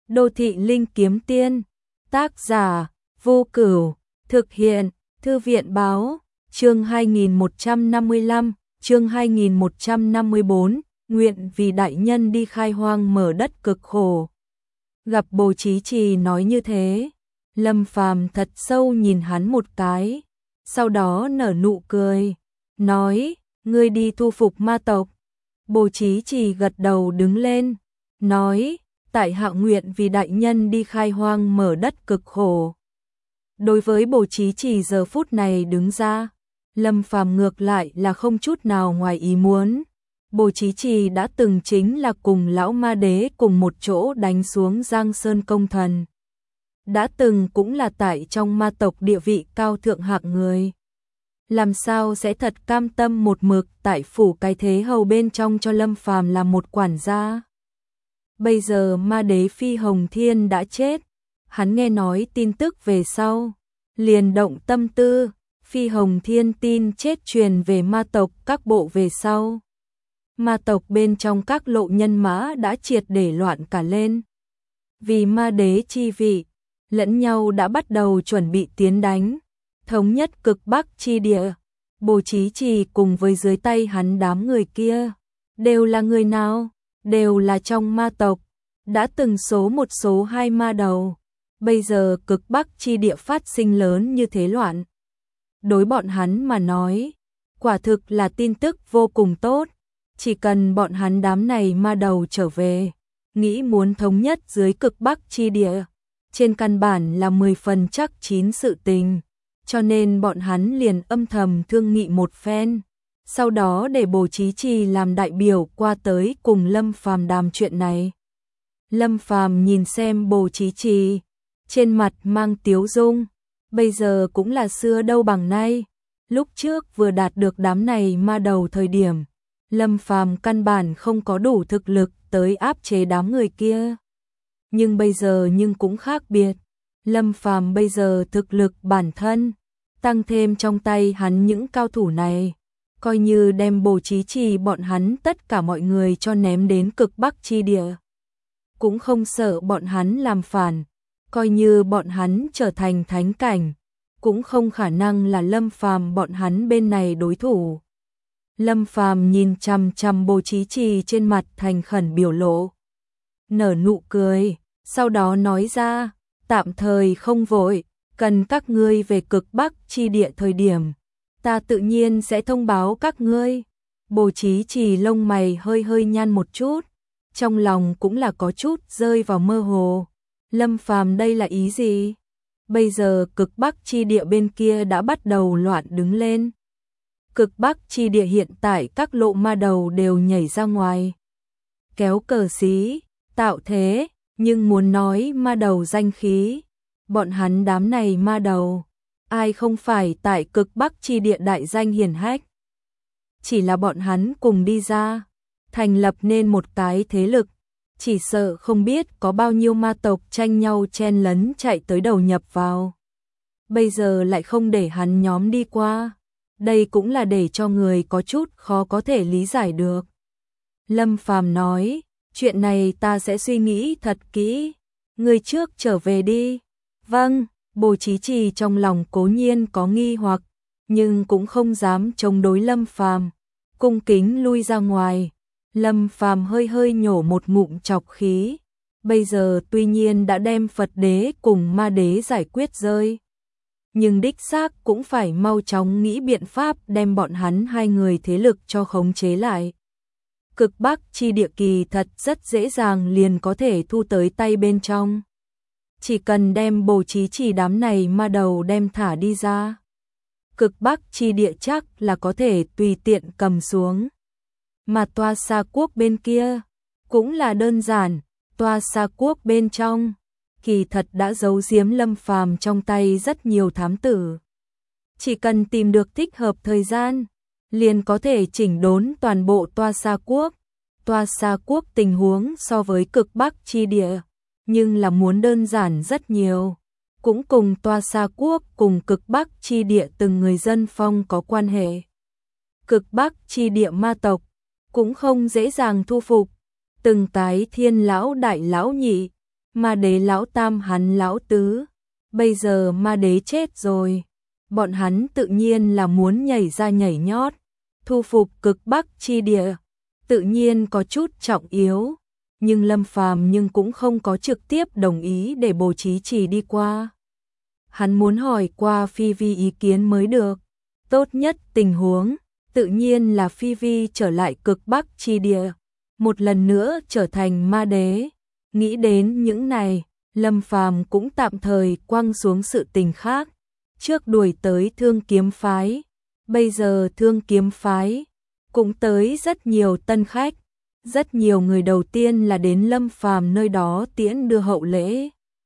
Đô thị linh kiếm tiên, tác giả, Vô Cửu, thực hiện, Thư viện báo, chương 2155, chương 2154, nguyện vì đại nhân đi khai hoang mở đất cực khổ. Gặp Bồ Chí Trì nói như thế, Lâm Phàm thật sâu nhìn hắn một cái, sau đó nở nụ cười, nói, ngươi đi thu phục ma tộc. Bồ Chí Trì gật đầu đứng lên, nói, tại hạ nguyện vì đại nhân đi khai hoang mở đất cực khổ. Đối với Bồ Chí Trì giờ phút này đứng ra, Lâm Phàm ngược lại là không chút nào ngoài ý muốn. Bồ Chí Trì đã từng chính là cùng lão ma đế cùng một chỗ đánh xuống Giang Sơn công thần. Đã từng cũng là tại trong ma tộc địa vị cao thượng hạng người. Làm sao sẽ thật cam tâm một mực tại phủ cái thế hầu bên trong cho Lâm Phàm làm một quản gia. Bây giờ ma đế Phi Hồng Thiên đã chết, hắn nghe nói tin tức về sau, liền động tâm tư, Phi Hồng Thiên tin chết truyền về ma tộc các bộ về sau. Ma tộc bên trong các lộ nhân mã đã triệt để loạn cả lên. Vì ma đế chi vị, lẫn nhau đã bắt đầu chuẩn bị tiến đánh, thống nhất cực Bắc chi địa. Bồ Chí Trì cùng với dưới tay hắn đám người kia, đều là người nào? Đều là trong ma tộc, đã từng số một số hai ma đầu. Bây giờ cực Bắc chi địa phát sinh lớn như thế loạn. Đối bọn hắn mà nói, quả thực là tin tức vô cùng tốt. Chỉ cần bọn hắn đám này ma đầu trở về, nghĩ muốn thống nhất dưới cực Bắc chi địa, trên căn bản là 10 phần chắc chín sự tình. Cho nên bọn hắn liền âm thầm thương nghị một phen, sau đó để Bồ Chí Trì làm đại biểu qua tới cùng Lâm Phàm đàm chuyện này. Lâm Phàm nhìn xem Bồ Chí Trì, trên mặt mang tiếu dung, bây giờ cũng là xưa đâu bằng nay. Lúc trước vừa đạt được đám này ma đầu thời điểm, Lâm Phàm căn bản không có đủ thực lực tới áp chế đám người kia. Nhưng bây giờ cũng khác biệt. Lâm Phàm bây giờ thực lực bản thân, tăng thêm trong tay hắn những cao thủ này, coi như đem Bồ Chí Trì bọn hắn tất cả mọi người cho ném đến cực Bắc chi địa, cũng không sợ bọn hắn làm phản. Coi như bọn hắn trở thành thánh cảnh, cũng không khả năng là Lâm Phàm bọn hắn bên này đối thủ. Lâm Phàm nhìn chằm chằm Bồ Chí Trì trên mặt thành khẩn biểu lộ, nở nụ cười, sau đó nói ra, tạm thời không vội, cần các ngươi về cực Bắc chi địa thời điểm, ta tự nhiên sẽ thông báo các ngươi. Bồ Chí Trì lông mày hơi hơi nhăn một chút, trong lòng cũng là có chút rơi vào mơ hồ. Lâm Phàm đây là ý gì? Bây giờ cực Bắc chi địa bên kia đã bắt đầu loạn đứng lên. Cực Bắc chi địa hiện tại các lộ ma đầu đều nhảy ra ngoài, kéo cờ xí, tạo thế, nhưng muốn nói ma đầu danh khí, bọn hắn đám này ma đầu, ai không phải tại cực Bắc chi địa đại danh hiển hách. Chỉ là bọn hắn cùng đi ra, thành lập nên một cái thế lực, chỉ sợ không biết có bao nhiêu ma tộc tranh nhau chen lấn chạy tới đầu nhập vào. Bây giờ lại không để hắn nhóm đi qua, đây cũng là để cho người có chút khó có thể lý giải được. Lâm Phàm nói, chuyện này ta sẽ suy nghĩ thật kỹ, ngươi trước trở về đi. Vâng, Bồ Chí Trì trong lòng cố nhiên có nghi hoặc, nhưng cũng không dám chống đối Lâm Phàm, cung kính lui ra ngoài. Lâm Phàm hơi hơi nhổ một ngụm trọc khí, bây giờ tuy nhiên đã đem Phật đế cùng ma đế giải quyết rơi, nhưng đích xác cũng phải mau chóng nghĩ biện pháp đem bọn hắn hai người thế lực cho khống chế lại. Cực Bắc chi địa kỳ thật rất dễ dàng liền có thể thu tới tay bên trong. Chỉ cần đem Bồ Chí Trì đám này ma đầu đem thả đi ra, cực Bắc chi địa chắc là có thể tùy tiện cầm xuống. Mà Toa Sa Quốc bên kia cũng là đơn giản, Toa Sa Quốc bên trong kỳ thật đã giấu giếm Lâm Phàm trong tay rất nhiều thám tử. Chỉ cần tìm được thích hợp thời gian, liền có thể chỉnh đốn toàn bộ Toa Sa Quốc. Toa Sa Quốc tình huống so với cực Bắc chi địa, nhưng là muốn đơn giản rất nhiều. Cũng cùng Toa Sa Quốc cùng cực Bắc chi địa từng người dân phong có quan hệ. Cực Bắc chi địa ma tộc cũng không dễ dàng thu phục, từng cái thiên lão đại lão nhị, Ma đế lão tam hắn lão tứ, bây giờ ma đế chết rồi, bọn hắn tự nhiên là muốn nhảy ra nhảy nhót, thu phục cực Bắc chi địa, tự nhiên có chút trọng yếu, nhưng Lâm Phàm nhưng cũng không có trực tiếp đồng ý để Bồ Chí Trì đi qua. Hắn muốn hỏi qua Phi Vi ý kiến mới được, tốt nhất tình huống, tự nhiên là Phi Vi trở lại cực Bắc chi địa, một lần nữa trở thành ma đế. Nghĩ đến những này, Lâm Phàm cũng tạm thời quăng xuống sự tình khác, trước đuổi tới Thương Kiếm phái, bây giờ Thương Kiếm phái cũng tới rất nhiều tân khách, rất nhiều người đầu tiên là đến Lâm Phàm nơi đó tiễn đưa hậu lễ,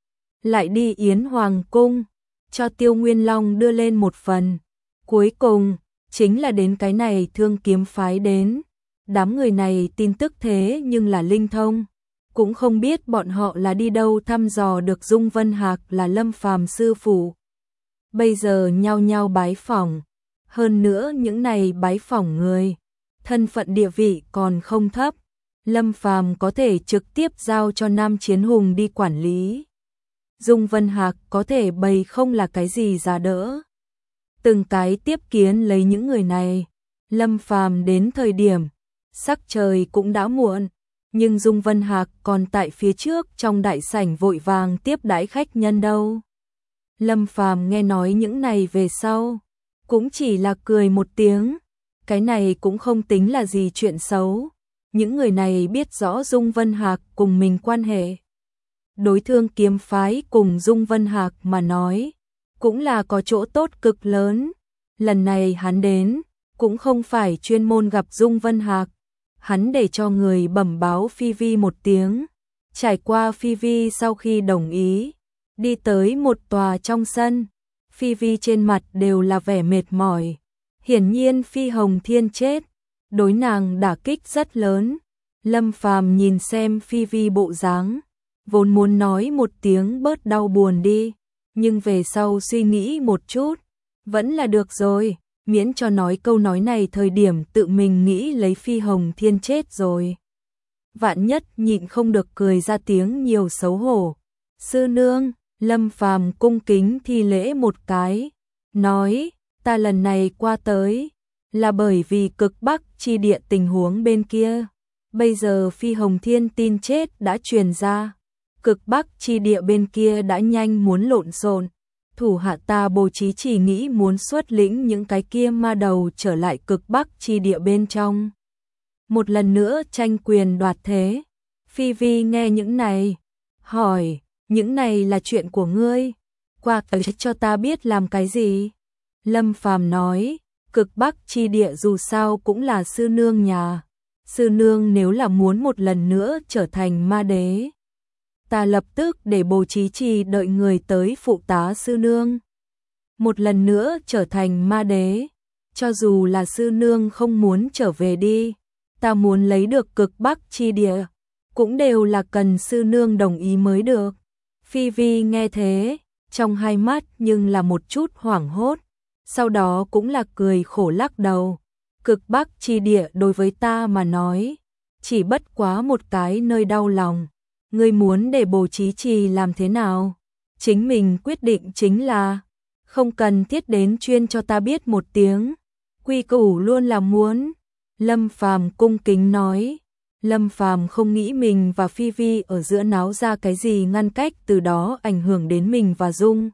lại đi Yến Hoàng cung, cho Tiêu Nguyên Long đưa lên một phần, cuối cùng chính là đến cái này Thương Kiếm phái đến. Đám người này tin tức thế nhưng là linh thông, cũng không biết bọn họ là đi đâu thăm dò được Dung Vân Hạc là Lâm Phàm sư phụ. Bây giờ nhao nhao bái phỏng, hơn nữa những này bái phỏng người, thân phận địa vị còn không thấp, Lâm Phàm có thể trực tiếp giao cho Nam Chiến Hùng đi quản lý. Dung Vân Hạc có thể bày không là cái gì giá đỡ. Từng cái tiếp kiến lấy những người này, Lâm Phàm đến thời điểm sắc trời cũng đã muộn, nhưng Dung Vân Hạc còn tại phía trước trong đại sảnh vội vàng tiếp đãi khách nhân đâu. Lâm Phàm nghe nói những này về sau, cũng chỉ là cười một tiếng, cái này cũng không tính là gì chuyện xấu, những người này biết rõ Dung Vân Hạc cùng mình quan hệ. Đối Thương Kiếm phái cùng Dung Vân Hạc mà nói, cũng là có chỗ tốt cực lớn, lần này hắn đến, cũng không phải chuyên môn gặp Dung Vân Hạc, hắn để cho người bẩm báo Phi Vi một tiếng, trải qua Phi Vi sau khi đồng ý, đi tới một tòa trong sân, Phi Vi trên mặt đều là vẻ mệt mỏi, hiển nhiên Phi Hồng Thiên chết, đối nàng đả kích rất lớn. Lâm Phàm nhìn xem Phi Vi bộ dáng, vốn muốn nói một tiếng bớt đau buồn đi, nhưng về sau suy nghĩ một chút, vẫn là được rồi, miễn cho nói câu nói này thời điểm tự mình nghĩ lấy Phi Hồng Thiên chết rồi. Vạn nhất nhịn không được cười ra tiếng nhiều xấu hổ. Sư nương, Lâm Phàm cung kính thi lễ một cái, nói, ta lần này qua tới, là bởi vì cực Bắc chi địa tình huống bên kia. Bây giờ Phi Hồng Thiên tin chết đã truyền ra, cực Bắc chi địa bên kia đã nhanh muốn lộn xộn. Thủ hạ ta Bồ Chí chỉ nghĩ muốn xuất lĩnh những cái kia ma đầu trở lại cực Bắc chi địa bên trong. Một lần nữa tranh quyền đoạt thế. Phi Vi nghe những này, hỏi, những này là chuyện của ngươi, qua tới cho ta biết làm cái gì? Lâm Phàm nói, cực Bắc chi địa dù sao cũng là sư nương nhà. Sư nương nếu là muốn một lần nữa trở thành ma đế, ta lập tức để Bồ Chí Trì đợi người tới phụ tá sư nương. Một lần nữa trở thành ma đế, cho dù là sư nương không muốn trở về đi, ta muốn lấy được cực Bắc chi địa, cũng đều là cần sư nương đồng ý mới được. Phi Vi nghe thế, trong hai mắt nhưng là một chút hoảng hốt, sau đó cũng là cười khổ lắc đầu. Cực Bắc chi địa đối với ta mà nói, chỉ bất quá một cái nơi đau lòng. Ngươi muốn để Bồ Chí Trì làm thế nào? Chính mình quyết định chính là, không cần thiết đến chuyên cho ta biết một tiếng. Quy củ luôn là muốn. Lâm Phàm cung kính nói. Lâm Phàm không nghĩ mình và Phi Vi ở giữa náo ra cái gì ngăn cách, từ đó ảnh hưởng đến mình và Dung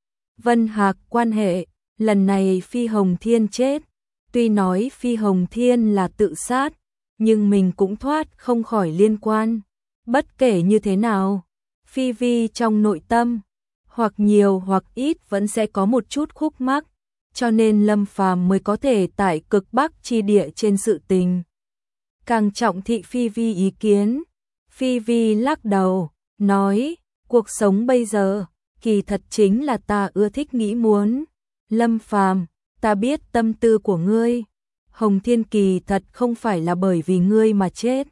Vân Hạc quan hệ. Lần này Phi Hồng Thiên chết, tuy nói Phi Hồng Thiên là tự sát, nhưng mình cũng thoát không khỏi liên quan. Bất kể như thế nào, Phi Vi trong nội tâm, hoặc nhiều hoặc ít vẫn sẽ có một chút khúc mắc, cho nên Lâm Phàm mới có thể tại cực Bắc chi địa trên sự tình. Càng trọng thị Phi Vi ý kiến. Phi Vi lắc đầu, nói, cuộc sống bây giờ, kỳ thật chính là ta ưa thích nghĩ muốn. Lâm Phàm, ta biết tâm tư của ngươi. Hồng Thiên kỳ thật không phải là bởi vì ngươi mà chết.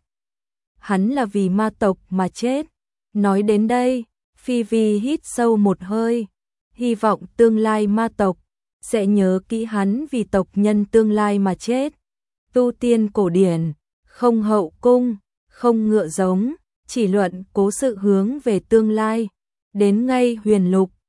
Hắn là vì ma tộc mà chết. Nói đến đây, Phi Vi hít sâu một hơi, hy vọng tương lai ma tộc sẽ nhớ kỹ hắn vì tộc nhân tương lai mà chết. Tu tiên cổ điển, không hậu cung, không ngựa giống, chỉ luận cố sự hướng về tương lai. Đến ngay huyền lục,